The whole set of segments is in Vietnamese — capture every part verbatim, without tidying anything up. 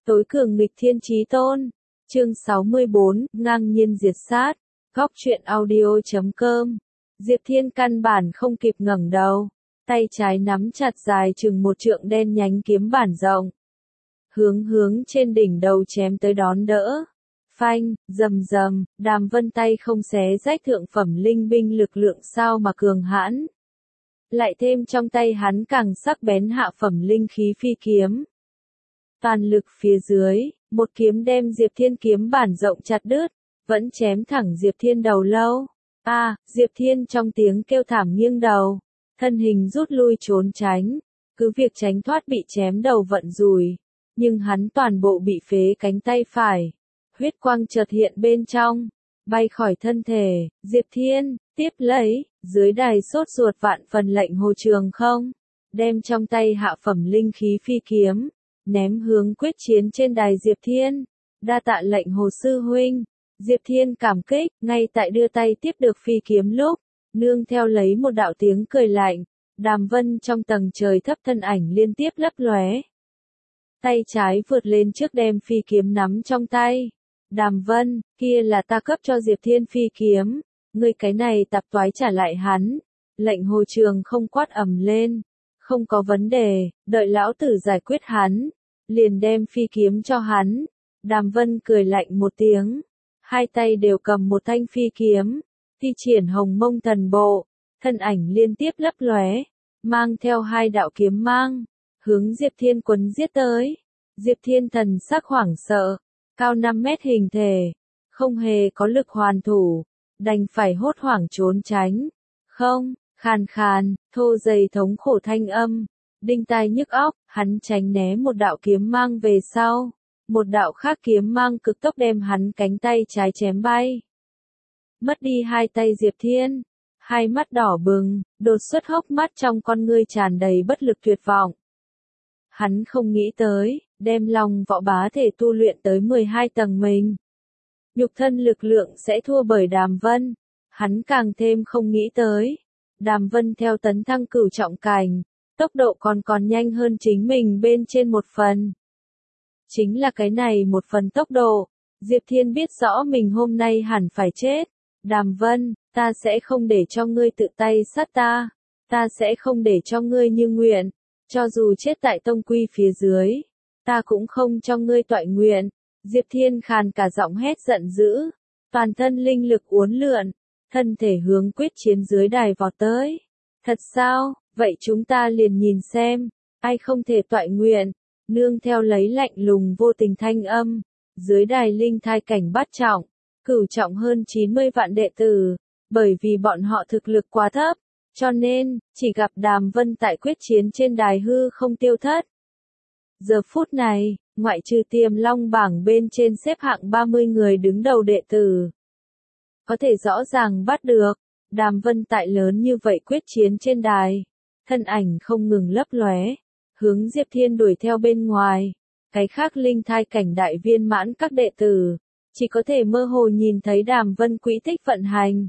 Tối cường nghịch thiên chí tôn. Chương sáu mươi bốn, ngang nhiên diệt sát. Góc truyện audio chấm com. Diệp Thiên căn bản không kịp ngẩng đầu, tay trái nắm chặt dài chừng một trượng đen nhánh kiếm bản rộng, hướng hướng trên đỉnh đầu chém tới đón đỡ. Phanh, rầm rầm, Đàm Vân tay không xé rách thượng phẩm linh binh lực lượng sao mà cường hãn. Lại thêm trong tay hắn càng sắc bén hạ phẩm linh khí phi kiếm. Toàn lực phía dưới, một kiếm đem Diệp Thiên kiếm bản rộng chặt đứt, vẫn chém thẳng Diệp Thiên đầu lâu. A, à, Diệp Thiên trong tiếng kêu thảm nghiêng đầu, thân hình rút lui trốn tránh, cứ việc tránh thoát bị chém đầu vận rùi, nhưng hắn toàn bộ bị phế cánh tay phải. Huyết quang chợt hiện bên trong, bay khỏi thân thể, Diệp Thiên, tiếp lấy, dưới đài sốt ruột vạn phần lệnh Hồ Trường Không, đem trong tay hạ phẩm linh khí phi kiếm, ném hướng quyết chiến trên đài Diệp Thiên, đa tạ lệnh Hồ Sư Huynh. Diệp Thiên cảm kích, ngay tại đưa tay tiếp được phi kiếm lúc, nương theo lấy một đạo tiếng cười lạnh, Đàm Vân trong tầng trời thấp thân ảnh liên tiếp lấp lóe. Tay trái vượt lên trước đem phi kiếm nắm trong tay. Đàm Vân, kia là ta cấp cho Diệp Thiên phi kiếm, ngươi cái này tạp toái trả lại hắn. Lệnh Hồ Trường Không quát ầm lên, không có vấn đề, đợi lão tử giải quyết hắn, liền đem phi kiếm cho hắn. Đàm Vân cười lạnh một tiếng, hai tay đều cầm một thanh phi kiếm, thi triển hồng mông thần bộ, thân ảnh liên tiếp lấp lóe, mang theo hai đạo kiếm mang, hướng Diệp Thiên quấn giết tới. Diệp Thiên thần sắc hoảng sợ, cao năm mét hình thể, không hề có lực hoàn thủ, đành phải hốt hoảng trốn tránh. Không, khàn khàn, thô dày thống khổ thanh âm, đinh tai nhức óc, hắn tránh né một đạo kiếm mang về sau, một đạo khác kiếm mang cực tốc đem hắn cánh tay trái chém bay. Mất đi hai tay Diệp Thiên, hai mắt đỏ bừng, đột xuất hốc mắt trong con ngươi tràn đầy bất lực tuyệt vọng. Hắn không nghĩ tới, đem lòng võ bá thể tu luyện tới mười hai tầng mình, nhục thân lực lượng sẽ thua bởi Đàm Vân. Hắn càng thêm không nghĩ tới, Đàm Vân theo tấn thăng cửu trọng cảnh, tốc độ còn còn nhanh hơn chính mình bên trên một phần. Chính là cái này một phần tốc độ, Diệp Thiên biết rõ mình hôm nay hẳn phải chết. Đàm Vân, ta sẽ không để cho ngươi tự tay sát ta, ta sẽ không để cho ngươi như nguyện, cho dù chết tại tông quy phía dưới, ta cũng không cho ngươi toại nguyện. Diệp Thiên khàn cả giọng hét giận dữ, toàn thân linh lực uốn lượn, thân thể hướng quyết chiến dưới đài vọt tới. Thật sao, vậy chúng ta liền nhìn xem, ai không thể toại nguyện. Nương theo lấy lạnh lùng vô tình thanh âm, dưới đài linh thai cảnh bát trọng, cửu trọng hơn chín mươi vạn đệ tử, bởi vì bọn họ thực lực quá thấp, cho nên, chỉ gặp Đàm Vân tại quyết chiến trên đài hư không tiêu thất. Giờ phút này, ngoại trừ Tiềm Long bảng bên trên xếp hạng ba mươi người đứng đầu đệ tử, có thể rõ ràng bắt được, Đàm Vân tại lớn như vậy quyết chiến trên đài, thân ảnh không ngừng lấp lóe, hướng Diệp Thiên đuổi theo bên ngoài. Cái khác linh thai cảnh đại viên mãn các đệ tử, chỉ có thể mơ hồ nhìn thấy Đàm Vân quỹ tích vận hành.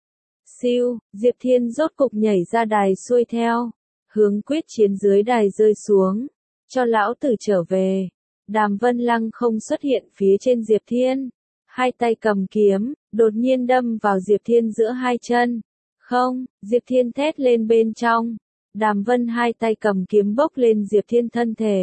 Siêu, Diệp Thiên rốt cục nhảy ra đài xuôi theo, hướng quyết chiến dưới đài rơi xuống, cho lão tử trở về. Đàm Vân lăng không xuất hiện phía trên Diệp Thiên, hai tay cầm kiếm, đột nhiên đâm vào Diệp Thiên giữa hai chân. Không, Diệp Thiên thét lên bên trong, Đàm Vân hai tay cầm kiếm bốc lên Diệp Thiên thân thể.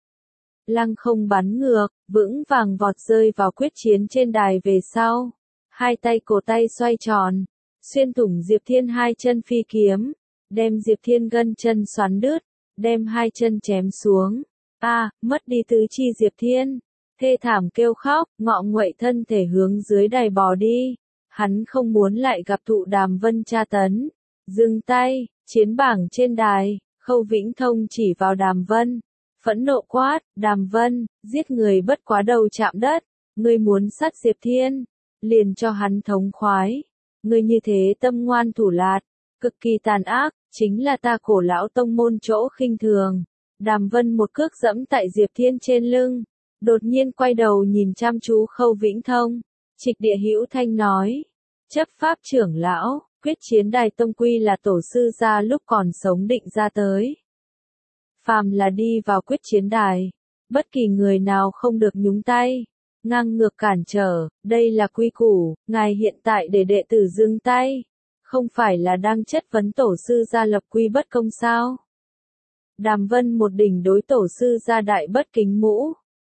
Lăng không bắn ngược, vững vàng vọt rơi vào quyết chiến trên đài về sau. Hai tay cổ tay xoay tròn, xuyên thủng Diệp Thiên hai chân phi kiếm, đem Diệp Thiên gân chân xoắn đứt, đem hai chân chém xuống. A, à, mất đi tứ chi Diệp Thiên, thê thảm kêu khóc, ngọ nguậy thân thể hướng dưới đài bò đi. Hắn không muốn lại gặp thụ Đàm Vân tra tấn. Dừng tay, chiến bảng trên đài, Khâu Vĩnh Thông chỉ vào Đàm Vân, phẫn nộ quát, Đàm Vân, giết người bất quá đầu chạm đất, ngươi muốn sát Diệp Thiên, liền cho hắn thống khoái. Ngươi như thế tâm ngoan thủ lạt, cực kỳ tàn ác, chính là ta cổ lão tông môn chỗ khinh thường. Đàm Vân một cước dẫm tại Diệp Thiên trên lưng, đột nhiên quay đầu nhìn chăm chú Khâu Vĩnh Thông, trịch địa hữu thanh nói, chấp pháp trưởng lão, quyết chiến đài tông quy là tổ sư gia lúc còn sống định ra tới. Phàm là đi vào quyết chiến đài, Bất kỳ người nào không được nhúng tay, ngang ngược cản trở, đây là quy củ, ngài hiện tại để đệ tử dừng tay, không phải là đang chất vấn tổ sư gia lập quy bất công sao? Đàm Vân một đỉnh đối tổ sư gia đại bất kính mũ.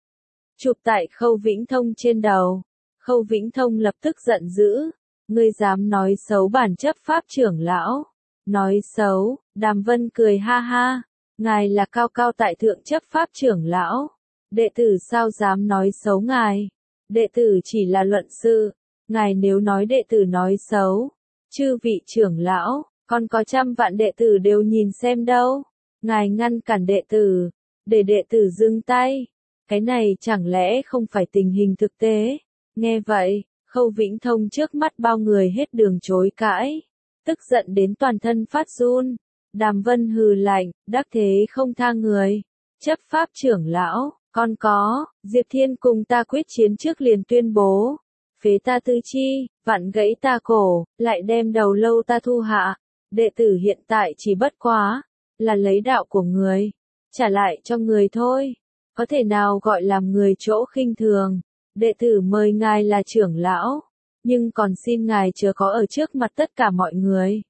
Chụp tại Khâu Vĩnh Thông trên đầu, Khâu Vĩnh Thông lập tức giận dữ, ngươi dám nói xấu bản chấp pháp trưởng lão, nói xấu, Đàm Vân cười ha ha, ngài là cao cao tại thượng chấp pháp trưởng lão, đệ tử sao dám nói xấu ngài, đệ tử chỉ là luận sự, ngài nếu nói đệ tử nói xấu, chư vị trưởng lão, còn có trăm vạn đệ tử đều nhìn xem đâu, ngài ngăn cản đệ tử, để đệ tử dừng tay, cái này chẳng lẽ không phải tình hình thực tế, nghe vậy, Khâu Vĩnh Thông trước mắt bao người hết đường chối cãi, tức giận đến toàn thân phát run, Đàm Vân hừ lạnh, đắc thế không tha người, chấp pháp trưởng lão, còn có, Diệp Thiên cùng ta quyết chiến trước liền tuyên bố, phế ta tư chi, vặn gãy ta cổ, lại đem đầu lâu ta thu hạ, đệ tử hiện tại chỉ bất quá, là lấy đạo của người, trả lại cho người thôi, có thể nào gọi làm người chỗ khinh thường, đệ tử mời ngài là trưởng lão, nhưng còn xin ngài chớ có ở trước mặt tất cả mọi người.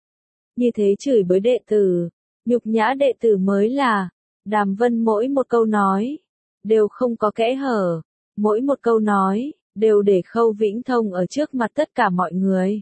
Như thế chửi bới đệ tử, nhục nhã đệ tử mới là, Đàm Vân mỗi một câu nói, đều không có kẽ hở, mỗi một câu nói, đều để Khâu Vĩnh Thông ở trước mặt tất cả mọi người.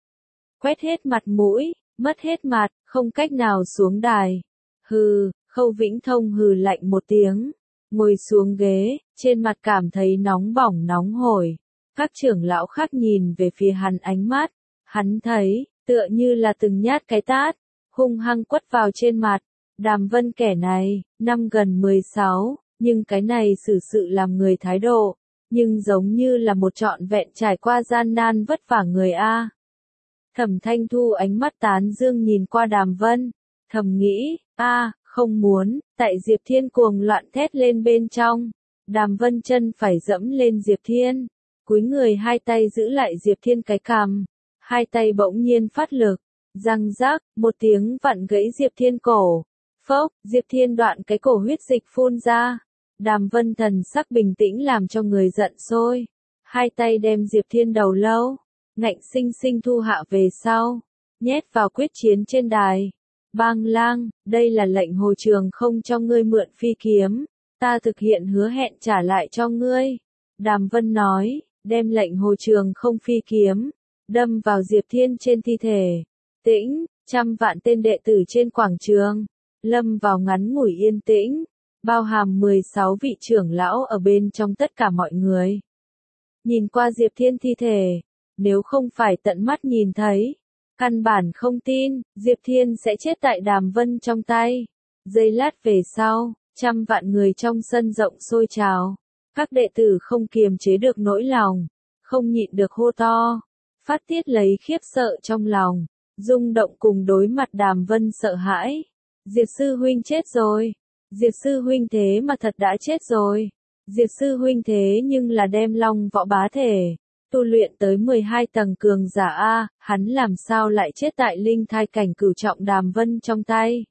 Quét hết mặt mũi, mất hết mặt, không cách nào xuống đài. Hừ, Khâu Vĩnh Thông hừ lạnh một tiếng, ngồi xuống ghế, trên mặt cảm thấy nóng bỏng nóng hổi. Các trưởng lão khác nhìn về phía hắn ánh mắt, hắn thấy, tựa như là từng nhát cái tát, hung hăng quất vào trên mặt. Đàm Vân kẻ này, năm gần mười sáu, nhưng cái này xử sự làm người thái độ, nhưng giống như là một trọn vẹn trải qua gian nan vất vả người A. Thẩm Thanh Thu ánh mắt tán dương nhìn qua Đàm Vân, thầm nghĩ, a, không muốn, tại Diệp Thiên cuồng loạn thét lên bên trong, Đàm Vân chân phải dẫm lên Diệp Thiên, cúi người hai tay giữ lại Diệp Thiên cái cằm, hai tay bỗng nhiên phát lực, răng rác, một tiếng vặn gãy Diệp Thiên cổ, phốc, Diệp Thiên đoạn cái cổ huyết dịch phun ra, Đàm Vân thần sắc bình tĩnh làm cho người giận sôi, hai tay đem Diệp Thiên đầu lâu, ngạnh sinh sinh thu hạ về sau, nhét vào quyết chiến trên đài. Bang lang, đây là lệnh hồi trường không cho ngươi mượn phi kiếm, ta thực hiện hứa hẹn trả lại cho ngươi. Đàm Vân nói, đem lệnh hồi trường không phi kiếm, đâm vào Diệp Thiên trên thi thể. Tĩnh, trăm vạn tên đệ tử trên quảng trường, lâm vào ngắn ngủi yên tĩnh, bao hàm mười sáu vị trưởng lão ở bên trong tất cả mọi người. Nhìn qua Diệp Thiên thi thể, nếu không phải tận mắt nhìn thấy, căn bản không tin, Diệp Thiên sẽ chết tại Đàm Vân trong tay. Giây lát về sau, trăm vạn người trong sân rộng sôi trào. Các đệ tử không kiềm chế được nỗi lòng, không nhịn được hô to, phát tiết lấy khiếp sợ trong lòng, rung động cùng đối mặt Đàm Vân sợ hãi. Diệp sư huynh chết rồi. Diệp sư huynh thế mà thật đã chết rồi. Diệp sư huynh thế nhưng là đem long võ bá thể tu luyện tới mười hai tầng cường giả A, hắn làm sao lại chết tại linh thai cảnh cửu trọng Đàm Vân trong tay.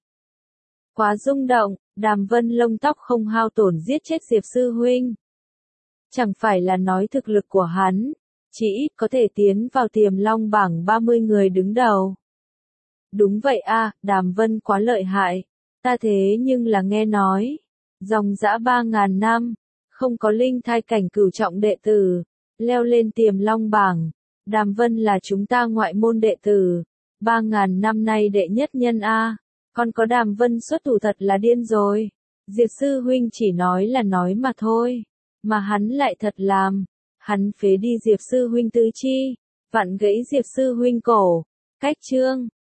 Quá rung động, Đàm Vân lông tóc không hao tổn giết chết Diệp sư huynh. Chẳng phải là nói thực lực của hắn, chỉ ít có thể tiến vào tiềm long bảng ba mươi người đứng đầu. Đúng vậy a, Đàm Vân quá lợi hại, ta thế nhưng là nghe nói, dòng dã ba ngàn năm, không có linh thai cảnh cửu trọng đệ tử, leo lên tiềm long bảng, Đàm Vân là chúng ta ngoại môn đệ tử, ba ngàn năm nay đệ nhất nhân a, còn có Đàm Vân xuất thủ thật là điên rồi, Diệp sư huynh chỉ nói là nói mà thôi, mà hắn lại thật làm, hắn phế đi Diệp sư huynh tứ chi, vặn gãy Diệp sư huynh cổ, cách chương